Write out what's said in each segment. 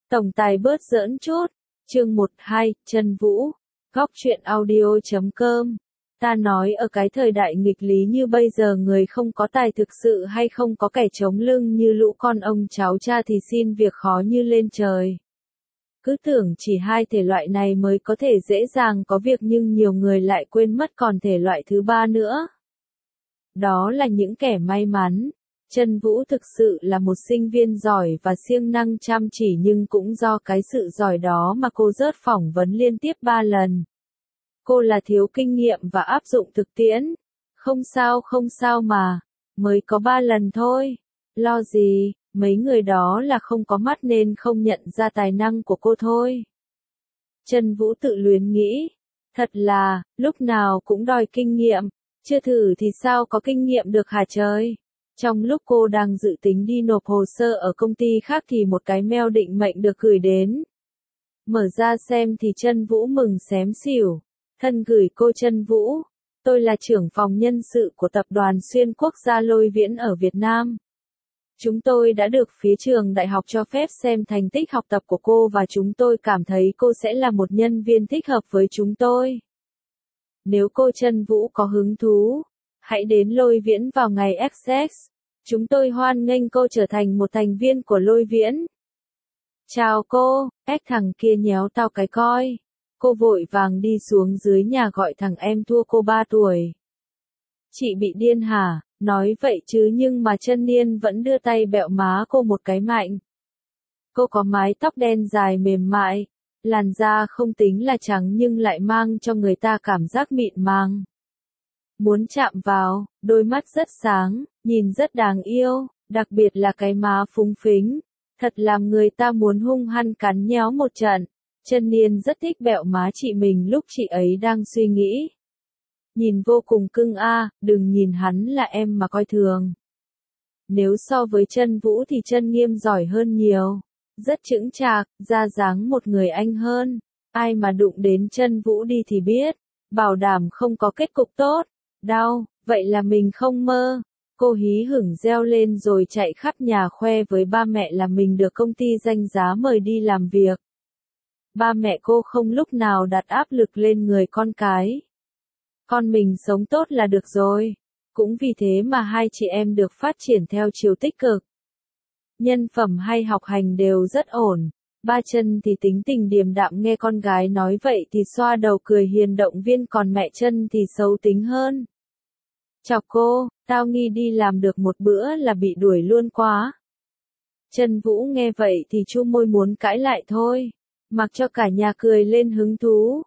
Tổng tài bớt giỡn chút. Chương 12, Chân Vũ. Góc truyện audio.com. Ta nói ở cái thời đại nghịch lý như bây giờ, người không có tài thực sự hay không có kẻ chống lưng như lũ con ông cháu cha thì xin việc khó như lên trời. Cứ tưởng chỉ hai thể loại này mới có thể dễ dàng có việc, nhưng nhiều người lại quên mất còn thể loại thứ ba nữa. Đó là những kẻ may mắn. Chân Vũ thực sự là một sinh viên giỏi và siêng năng chăm chỉ, nhưng cũng do cái sự giỏi đó mà cô rớt phỏng vấn liên tiếp 3 lần. Cô là thiếu kinh nghiệm và áp dụng thực tiễn. Không sao mà. Mới có 3 lần thôi. Lo gì, mấy người đó là không có mắt nên không nhận ra tài năng của cô thôi. Chân Vũ tự luyến nghĩ. Thật là, lúc nào cũng đòi kinh nghiệm. Chưa thử thì sao có kinh nghiệm được hả trời? Trong lúc cô đang dự tính đi nộp hồ sơ ở công ty khác thì một cái mail định mệnh được gửi đến. Mở ra xem thì Chân Vũ mừng xém xỉu. Thân gửi cô Chân Vũ. Tôi là trưởng phòng nhân sự của tập đoàn xuyên quốc gia Lôi Viễn ở Việt Nam. Chúng tôi đã được phía trường đại học cho phép xem thành tích học tập của cô và chúng tôi cảm thấy cô sẽ là một nhân viên thích hợp với chúng tôi. Nếu cô Chân Vũ có hứng thú, hãy đến Lôi Viễn vào ngày XX. Chúng tôi hoan nghênh cô trở thành một thành viên của Lôi Viễn. Chào cô, thằng kia nhéo tao cái coi. Cô vội vàng đi xuống dưới nhà gọi thằng em thua cô 3 tuổi. Chị bị điên hả? Nói vậy chứ nhưng mà Chân Niên vẫn đưa tay bẹo má cô một cái mạnh. Cô có mái tóc đen dài mềm mại, làn da không tính là trắng nhưng lại mang cho người ta cảm giác mịn màng. Muốn chạm vào, đôi mắt rất sáng, nhìn rất đáng yêu, đặc biệt là cái má phúng phính, thật làm người ta muốn hung hăng cắn nhéo một trận. Chân Niên rất thích bẹo má chị mình lúc chị ấy đang suy nghĩ. Nhìn vô cùng cưng a, đừng nhìn hắn là em mà coi thường. Nếu so với Chân Vũ thì Chân Nghiêm giỏi hơn nhiều. Rất chững chạc, ra dáng một người anh hơn. Ai mà đụng đến Chân Vũ đi thì biết. Bảo đảm không có kết cục tốt. Đau, vậy là mình không mơ. Cô hí hửng reo lên rồi chạy khắp nhà khoe với ba mẹ là mình được công ty danh giá mời đi làm việc. Ba mẹ cô không lúc nào đặt áp lực lên người con cái. Con mình sống tốt là được rồi. Cũng vì thế mà hai chị em được phát triển theo chiều tích cực. Nhân phẩm hay học hành đều rất ổn. Ba Chân thì tính tình điềm đạm, nghe con gái nói vậy thì xoa đầu cười hiền động viên, còn mẹ Chân thì xấu tính hơn. Chọc cô, tao nghi đi làm được một bữa là bị đuổi luôn quá. Chân Vũ nghe vậy thì chu môi muốn cãi lại thôi. Mặc cho cả nhà cười lên hứng thú.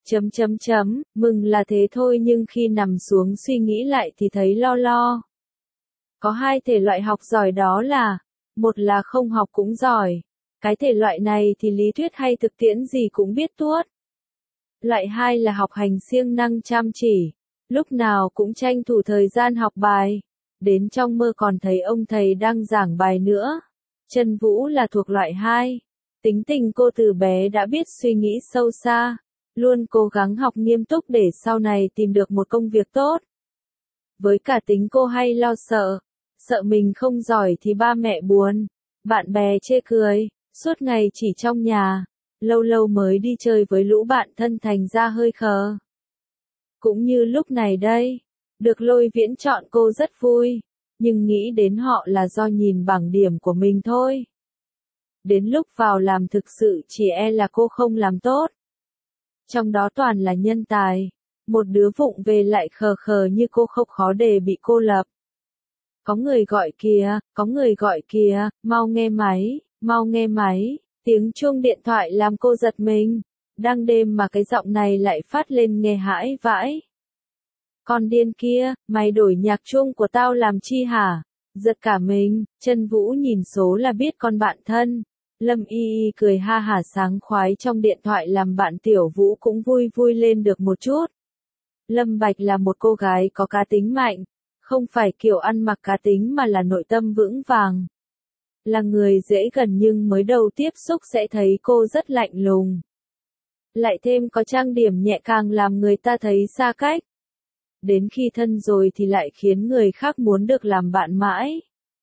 Mừng là thế thôi nhưng khi nằm xuống suy nghĩ lại thì thấy lo. Có hai thể loại học giỏi, đó là, một là không học cũng giỏi. Cái thể loại này thì lý thuyết hay thực tiễn gì cũng biết tuốt. Loại hai là học hành siêng năng chăm chỉ. Lúc nào cũng tranh thủ thời gian học bài. Đến trong mơ còn thấy ông thầy đang giảng bài nữa. Chân Vũ là thuộc loại hai. Tính tình cô từ bé đã biết suy nghĩ sâu xa. Luôn cố gắng học nghiêm túc để sau này tìm được một công việc tốt. Với cả tính cô hay lo sợ. Sợ mình không giỏi thì ba mẹ buồn. Bạn bè chê cười. Suốt ngày chỉ trong nhà. Lâu lâu mới đi chơi với lũ bạn thân thành ra hơi khờ. Cũng như lúc này đây. Được Lôi Viễn chọn cô rất vui. Nhưng nghĩ đến họ là do nhìn bảng điểm của mình thôi. Đến lúc vào làm thực sự chỉ e là cô không làm tốt. Trong đó toàn là nhân tài. Một đứa vụng về lại khờ khờ như cô không khó để bị cô lập. Có người gọi kìa, mau nghe máy. Tiếng chuông điện thoại làm cô giật mình. Đang đêm mà cái giọng này lại phát lên nghe hãi vãi. Con điên kia, mày đổi nhạc chuông của tao làm chi hả? Giật cả mình. Chân Vũ nhìn số là biết con bạn thân. Lâm Y cười ha hả sáng khoái trong điện thoại làm bạn Tiểu Vũ cũng vui lên được một chút. Lâm Bạch là một cô gái có cá tính mạnh. Không phải kiểu ăn mặc cá tính mà là nội tâm vững vàng. Là người dễ gần nhưng mới đầu tiếp xúc sẽ thấy cô rất lạnh lùng. Lại thêm có trang điểm nhẹ càng làm người ta thấy xa cách. Đến khi thân rồi thì lại khiến người khác muốn được làm bạn mãi.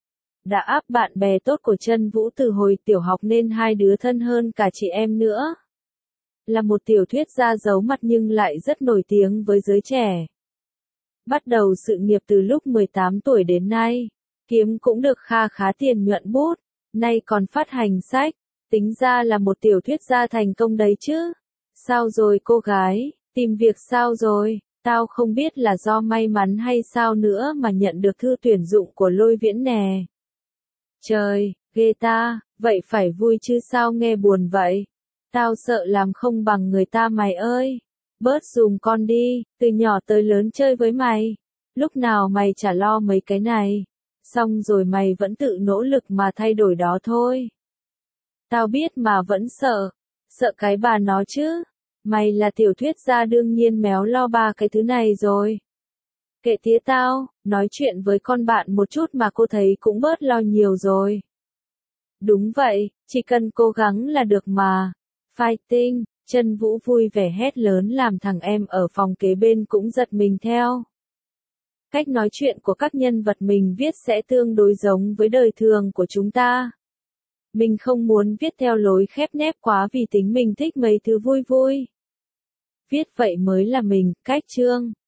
đã áp bạn bè tốt của Chân Vũ từ hồi tiểu học nên hai đứa thân hơn cả chị em nữa. Là một tiểu thuyết gia giấu mặt nhưng lại rất nổi tiếng với giới trẻ. Bắt đầu sự nghiệp từ lúc 18 tuổi đến nay, kiếm cũng được kha khá tiền nhuận bút, nay còn phát hành sách, tính ra là một tiểu thuyết gia thành công đấy chứ. Sao rồi cô gái, tìm việc sao rồi? Tao không biết là do may mắn hay sao nữa mà nhận được thư tuyển dụng của Lôi Viễn nè. Trời, ghê ta, vậy phải vui chứ sao nghe buồn vậy? Tao sợ làm không bằng người ta mày ơi. Bớt dùm con đi, từ nhỏ tới lớn chơi với mày. Lúc nào mày chả lo mấy cái này. Xong rồi mày vẫn tự nỗ lực mà thay đổi đó thôi. Tao biết mà vẫn sợ. Sợ cái bà nó chứ. Mày là tiểu thuyết gia đương nhiên méo lo ba cái thứ này rồi. Kệ tía tao, nói chuyện với con bạn một chút mà cô thấy cũng bớt lo nhiều rồi. Đúng vậy, chỉ cần cố gắng là được mà. Fighting, Chân Vũ vui vẻ hét lớn làm thằng em ở phòng kế bên cũng giật mình theo. Cách nói chuyện của các nhân vật mình viết sẽ tương đối giống với đời thường của chúng ta. Mình không muốn viết theo lối khép nép quá vì tính mình thích mấy thứ vui vui. Viết vậy mới là mình, cách chương.